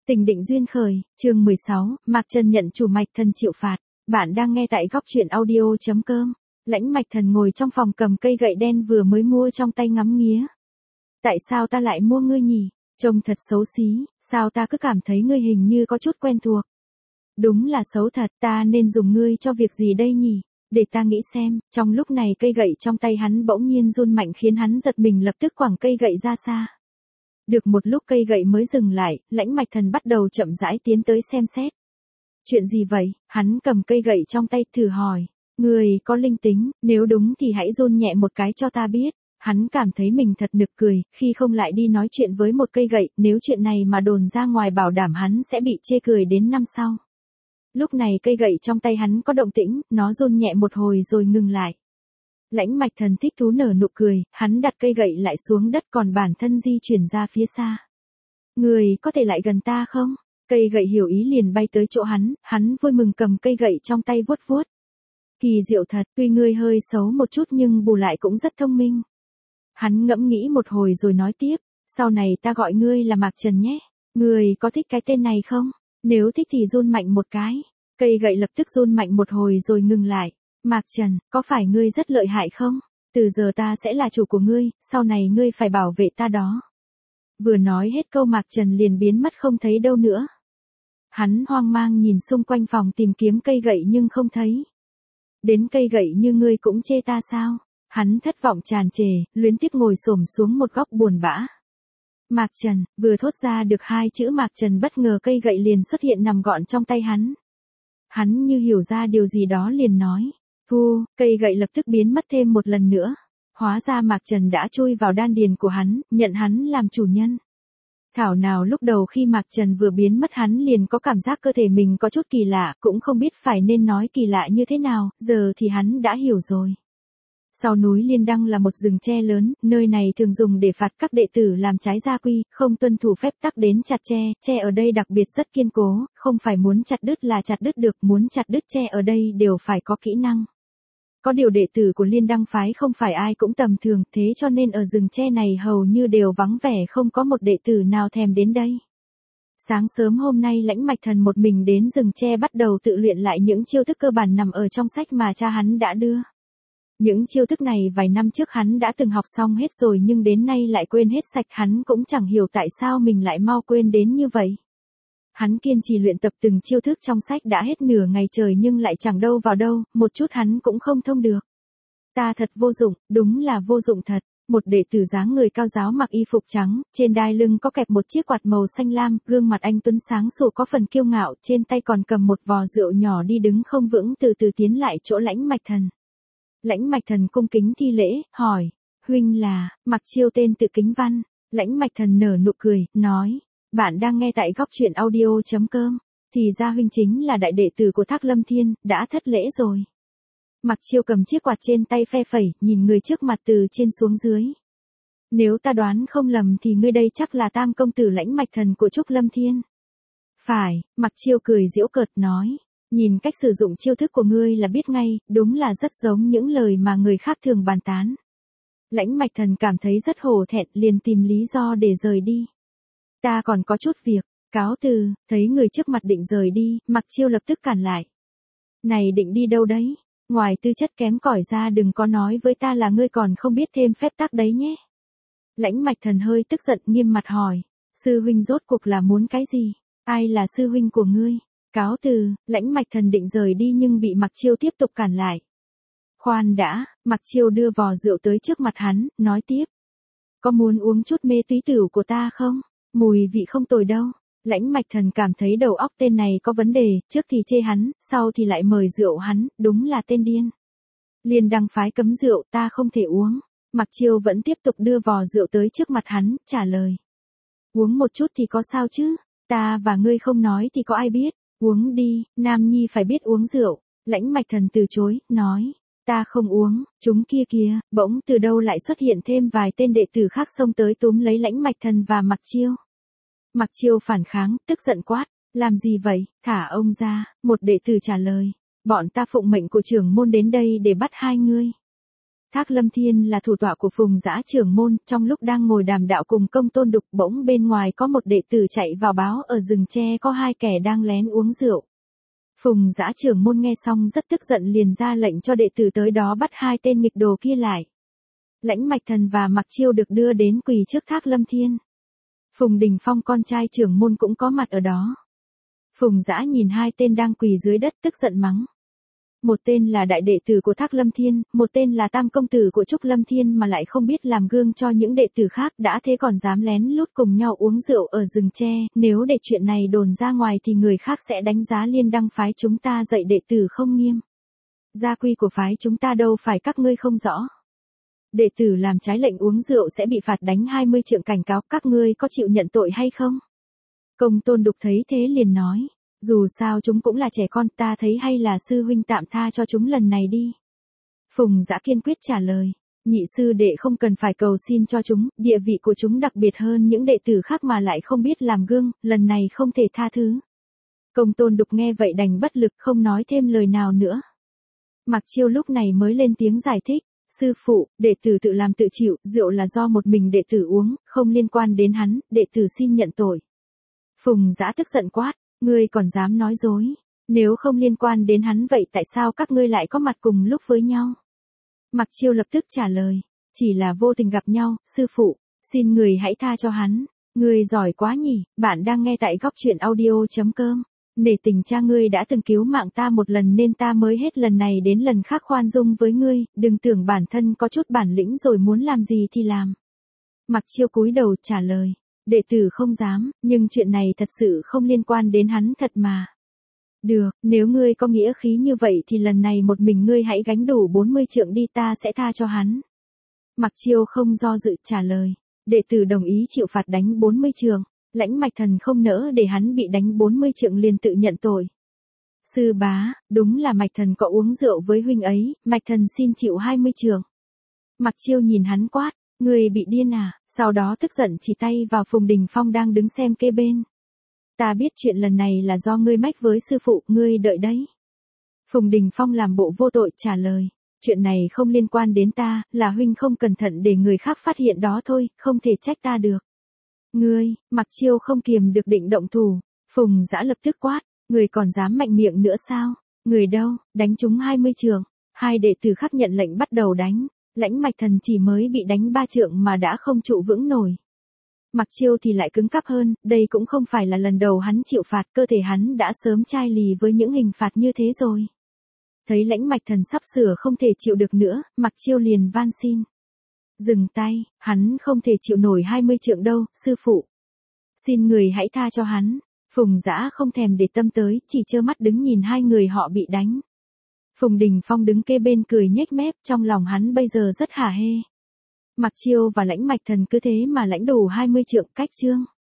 Tình định duyên khởi, chương 16, Mạc Trần nhận chủ Mạch Thần chịu phạt. Bạn đang nghe tại góc truyện audio.com. Lãnh Mạch Thần ngồi trong phòng cầm cây gậy đen vừa mới mua trong tay ngắm nghía. Tại sao ta lại mua ngươi nhỉ? Trông thật xấu xí, sao ta cứ cảm thấy ngươi hình như có chút quen thuộc. Đúng là xấu thật, ta nên dùng ngươi cho việc gì đây nhỉ? Để ta nghĩ xem, trong lúc này cây gậy trong tay hắn bỗng nhiên run mạnh khiến hắn giật mình lập tức quẳng cây gậy ra xa. Được một lúc cây gậy mới dừng lại, Lãnh Mạch Thần bắt đầu chậm rãi tiến tới xem xét. Chuyện gì vậy? Hắn cầm cây gậy trong tay thử hỏi. Người có linh tính, nếu đúng thì hãy run nhẹ một cái cho ta biết. Hắn cảm thấy mình thật nực cười, khi không lại đi nói chuyện với một cây gậy, nếu chuyện này mà đồn ra ngoài bảo đảm hắn sẽ bị chê cười đến năm sau. Lúc này cây gậy trong tay hắn có động tĩnh, nó run nhẹ một hồi rồi ngừng lại. Lãnh Mạch Thần thích thú nở nụ cười, hắn đặt cây gậy lại xuống đất còn bản thân di chuyển ra phía xa. Người có thể lại gần ta không? Cây gậy hiểu ý liền bay tới chỗ hắn vui mừng cầm cây gậy trong tay vuốt vuốt. Kỳ diệu thật, tuy ngươi hơi xấu một chút nhưng bù lại cũng rất thông minh. Hắn ngẫm nghĩ một hồi rồi nói tiếp, sau này ta gọi ngươi là Mạc Trần nhé. Ngươi có thích cái tên này không? Nếu thích thì run mạnh một cái. Cây gậy lập tức run mạnh một hồi rồi ngừng lại. Mạc Trần, có phải ngươi rất lợi hại không? Từ giờ ta sẽ là chủ của ngươi, sau này ngươi phải bảo vệ ta đó. Vừa nói hết câu Mạc Trần liền biến mất không thấy đâu nữa. Hắn hoang mang nhìn xung quanh phòng tìm kiếm cây gậy nhưng không thấy. Đến cây gậy như ngươi cũng chê ta sao? Hắn thất vọng tràn trề, luyến tiếc ngồi xổm xuống một góc buồn bã. Mạc Trần, vừa thốt ra được hai chữ Mạc Trần bất ngờ cây gậy liền xuất hiện nằm gọn trong tay hắn. Hắn như hiểu ra điều gì đó liền nói. Thu, cây gậy lập tức biến mất thêm một lần nữa. Hóa ra Mạc Trần đã chui vào đan điền của hắn, nhận hắn làm chủ nhân. Thảo nào lúc đầu khi Mạc Trần vừa biến mất hắn liền có cảm giác cơ thể mình có chút kỳ lạ, cũng không biết phải nên nói kỳ lạ như thế nào, giờ thì hắn đã hiểu rồi. Sau núi Liên Đăng là một rừng tre lớn, nơi này thường dùng để phạt các đệ tử làm trái gia quy, không tuân thủ phép tắc đến chặt tre ở đây đặc biệt rất kiên cố, không phải muốn chặt đứt là chặt đứt được, muốn chặt đứt tre ở đây đều phải có kỹ năng. Có điều đệ tử của Liên Đăng phái không phải ai cũng tầm thường, thế cho nên ở rừng tre này hầu như đều vắng vẻ không có một đệ tử nào thèm đến đây. Sáng sớm hôm nay Lãnh Mạch Thần một mình đến rừng tre bắt đầu tự luyện lại những chiêu thức cơ bản nằm ở trong sách mà cha hắn đã đưa. Những chiêu thức này vài năm trước hắn đã từng học xong hết rồi nhưng đến nay lại quên hết sạch, hắn cũng chẳng hiểu tại sao mình lại mau quên đến như vậy. Hắn kiên trì luyện tập từng chiêu thức trong sách đã hết nửa ngày trời nhưng lại chẳng đâu vào đâu, một chút hắn cũng không thông được. Ta thật vô dụng, đúng là vô dụng thật. Một đệ tử dáng người cao giáo mặc y phục trắng, trên đai lưng có kẹp một chiếc quạt màu xanh lam, gương mặt anh tuấn sáng sủa có phần kiêu ngạo, trên tay còn cầm một vò rượu nhỏ đi đứng không vững từ từ tiến lại chỗ Lãnh Mạch Thần. Lãnh Mạch Thần cung kính thi lễ, hỏi, huynh là, Mặc Chiêu tên tự Kính Văn. Lãnh Mạch Thần nở nụ cười, nói, bạn đang nghe tại góc truyện audio.com, thì ra huynh chính là đại đệ tử của Thác Lâm Thiên, đã thất lễ rồi. Mặc Chiêu cầm chiếc quạt trên tay phe phẩy, nhìn người trước mặt từ trên xuống dưới. Nếu ta đoán không lầm thì ngươi đây chắc là tam công tử Lãnh Mạch Thần của Trúc Lâm Thiên. Phải, Mặc Chiêu cười giễu cợt nói. Nhìn cách sử dụng chiêu thức của ngươi là biết ngay, đúng là rất giống những lời mà người khác thường bàn tán. Lãnh Mạch Thần cảm thấy rất hổ thẹn liền tìm lý do để rời đi. Ta còn có chút việc, cáo từ, thấy người trước mặt định rời đi, Mặc Chiêu lập tức cản lại. Này định đi đâu đấy? Ngoài tư chất kém cỏi ra đừng có nói với ta là ngươi còn không biết thêm phép tắc đấy nhé. Lãnh Mạch Thần hơi tức giận nghiêm mặt hỏi, sư huynh rốt cuộc là muốn cái gì? Ai là sư huynh của ngươi? Cáo từ, Lãnh Mạch Thần định rời đi nhưng bị Mặc Chiêu tiếp tục cản lại. Khoan đã, Mặc Chiêu đưa vò rượu tới trước mặt hắn, nói tiếp. Có muốn uống chút mê túy tửu của ta không? Mùi vị không tồi đâu. Lãnh Mạch Thần cảm thấy đầu óc tên này có vấn đề, trước thì chê hắn, sau thì lại mời rượu hắn, đúng là tên điên. Liên Đăng phái cấm rượu, ta không thể uống. Mặc Chiêu vẫn tiếp tục đưa vò rượu tới trước mặt hắn, trả lời. Uống một chút thì có sao chứ? Ta và ngươi không nói thì có ai biết? Uống đi, nam nhi phải biết uống rượu. Lãnh Mạch Thần từ chối, nói. Ta không uống, chúng kia kìa, bỗng từ đâu lại xuất hiện thêm vài tên đệ tử khác xông tới túm lấy Lãnh Mạch Thần và Mặc Chiêu. Mặc Chiêu phản kháng, tức giận quát, làm gì vậy, thả ông ra, một đệ tử trả lời, bọn ta phụng mệnh của trưởng môn đến đây để bắt hai ngươi. Thác Lâm Thiên là thủ tọa của Phùng Dã trưởng môn, trong lúc đang ngồi đàm đạo cùng Công Tôn Đục, bỗng bên ngoài có một đệ tử chạy vào báo ở rừng tre có hai kẻ đang lén uống rượu. Phùng Dã trưởng môn nghe xong rất tức giận, liền ra lệnh cho đệ tử tới đó bắt hai tên nghịch đồ kia lại. Lãnh Mạch Thần và Mặc Chiêu được đưa đến quỳ trước Thác Lâm Thiên. Phùng Đình Phong con trai trưởng môn cũng có mặt ở đó. Phùng Dã nhìn hai tên đang quỳ dưới đất tức giận mắng. Một tên là đại đệ tử của Thác Lâm Thiên, một tên là tam công tử của Trúc Lâm Thiên mà lại không biết làm gương cho những đệ tử khác, đã thế còn dám lén lút cùng nhau uống rượu ở rừng tre, nếu để chuyện này đồn ra ngoài thì người khác sẽ đánh giá Liên Đăng phái chúng ta dạy đệ tử không nghiêm. Gia quy của phái chúng ta đâu phải các ngươi không rõ. Đệ tử làm trái lệnh uống rượu sẽ bị phạt đánh 20 trượng cảnh cáo, các ngươi có chịu nhận tội hay không? Công Tôn Đục thấy thế liền nói. Dù sao chúng cũng là trẻ con, ta thấy hay là sư huynh tạm tha cho chúng lần này đi. Phùng Dã kiên quyết trả lời. Nhị sư đệ không cần phải cầu xin cho chúng, địa vị của chúng đặc biệt hơn những đệ tử khác mà lại không biết làm gương, lần này không thể tha thứ. Công Tôn Đục nghe vậy đành bất lực không nói thêm lời nào nữa. Mặc Chiêu lúc này mới lên tiếng giải thích. Sư phụ, đệ tử tự làm tự chịu, rượu là do một mình đệ tử uống, không liên quan đến hắn, đệ tử xin nhận tội. Phùng Dã tức giận quát. Ngươi còn dám nói dối, nếu không liên quan đến hắn vậy tại sao các ngươi lại có mặt cùng lúc với nhau? Mặc Chiêu lập tức trả lời, chỉ là vô tình gặp nhau, sư phụ, xin người hãy tha cho hắn, ngươi giỏi quá nhỉ, bạn đang nghe tại góc truyện audio.com, nể tình cha ngươi đã từng cứu mạng ta một lần nên ta mới hết lần này đến lần khác khoan dung với ngươi, đừng tưởng bản thân có chút bản lĩnh rồi muốn làm gì thì làm. Mặc Chiêu cúi đầu trả lời. Đệ tử không dám, nhưng chuyện này thật sự không liên quan đến hắn thật mà. Được, nếu ngươi có nghĩa khí như vậy thì lần này một mình ngươi hãy gánh đủ 40 trượng đi, ta sẽ tha cho hắn. Mặc Chiêu không do dự trả lời. Đệ tử đồng ý chịu phạt đánh 40 trượng. Lãnh Mạch Thần không nỡ để hắn bị đánh 40 trượng liền tự nhận tội. Sư bá, đúng là Mạch Thần có uống rượu với huynh ấy, Mạch Thần xin chịu 20 trượng. Mặc Chiêu nhìn hắn quát. Ngươi bị điên à, sau đó tức giận chỉ tay vào Phùng Đình Phong đang đứng xem kê bên. Ta biết chuyện lần này là do ngươi mách với sư phụ, ngươi đợi đấy. Phùng Đình Phong làm bộ vô tội trả lời, chuyện này không liên quan đến ta, là huynh không cẩn thận để người khác phát hiện đó thôi, không thể trách ta được. Ngươi, Mặc Chiêu không kiềm được định động thủ, Phùng Dã lập tức quát, ngươi còn dám mạnh miệng nữa sao? Người đâu, đánh chúng 20 trường, hai đệ tử khác nhận lệnh bắt đầu đánh. Lãnh Mạch Thần chỉ mới bị đánh 3 trượng mà đã không trụ vững nổi. Mặc Chiêu thì lại cứng cáp hơn, đây cũng không phải là lần đầu hắn chịu phạt, cơ thể hắn đã sớm chai lì với những hình phạt như thế rồi. Thấy Lãnh Mạch Thần sắp sửa không thể chịu được nữa, Mặc Chiêu liền van xin. Dừng tay, hắn không thể chịu nổi 20 trượng đâu, sư phụ. Xin người hãy tha cho hắn. Phùng Dã không thèm để tâm tới, chỉ trơ mắt đứng nhìn hai người họ bị đánh. Phùng Đình Phong đứng kê bên cười nhếch mép, trong lòng hắn bây giờ rất hả hê. Mặc Chiêu và Lãnh Mạch Thần cứ thế mà lãnh đủ 20 trượng cách chương.